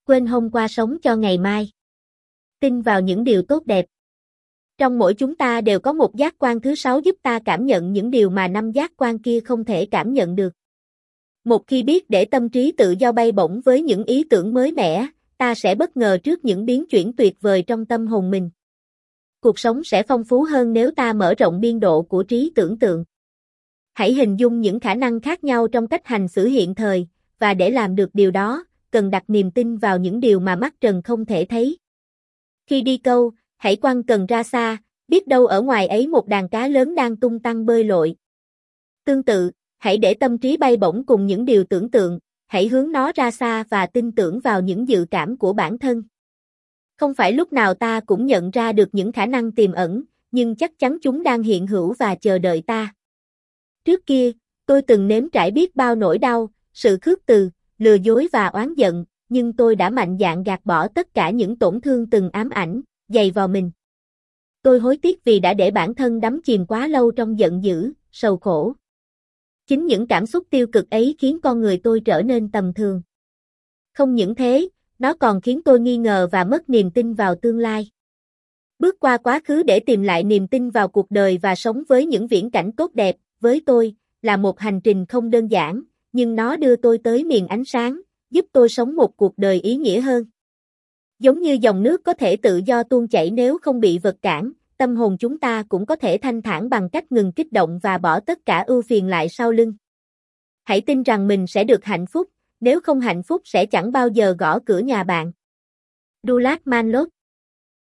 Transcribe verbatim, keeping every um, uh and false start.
Quên hôm qua sống cho ngày mai. Tin vào những điều tốt đẹp. Trong mỗi chúng ta đều có một giác quan thứ sáu giúp ta cảm nhận những điều mà năm giác quan kia không thể cảm nhận được. Một khi biết để tâm trí tự do bay bổng với những ý tưởng mới mẻ, ta sẽ bất ngờ trước những biến chuyển tuyệt vời trong tâm hồn mình. Cuộc sống sẽ phong phú hơn nếu ta mở rộng biên độ của trí tưởng tượng. Hãy hình dung những khả năng khác nhau trong cách hành xử hiện thời, và để làm được điều đó, cần đặt niềm tin vào những điều mà mắt trần không thể thấy. Khi đi câu, hãy quăng cần ra xa, biết đâu ở ngoài ấy một đàn cá lớn đang tung tăng bơi lội. Tương tự, hãy để tâm trí bay bổng cùng những điều tưởng tượng, hãy hướng nó ra xa và tin tưởng vào những dự cảm của bản thân. Không phải lúc nào ta cũng nhận ra được những khả năng tiềm ẩn, nhưng chắc chắn chúng đang hiện hữu và chờ đợi ta. Trước kia, tôi từng nếm trải biết bao nỗi đau, sự khước từ, lừa dối và oán giận, nhưng tôi đã mạnh dạn gạt bỏ tất cả những tổn thương từng ám ảnh, dày vào mình. Tôi hối tiếc vì đã để bản thân đắm chìm quá lâu trong giận dữ, sầu khổ. Chính những cảm xúc tiêu cực ấy khiến con người tôi trở nên tầm thường. Không những thế, nó còn khiến tôi nghi ngờ và mất niềm tin vào tương lai. Bước qua quá khứ để tìm lại niềm tin vào cuộc đời và sống với những viễn cảnh tốt đẹp, với tôi, là một hành trình không đơn giản, nhưng nó đưa tôi tới miền ánh sáng, giúp tôi sống một cuộc đời ý nghĩa hơn. Giống như dòng nước có thể tự do tuôn chảy nếu không bị vật cản, tâm hồn chúng ta cũng có thể thanh thản bằng cách ngừng kích động và bỏ tất cả ưu phiền lại sau lưng. Hãy tin rằng mình sẽ được hạnh phúc, nếu không hạnh phúc sẽ chẳng bao giờ gõ cửa nhà bạn. Douglas Manlot.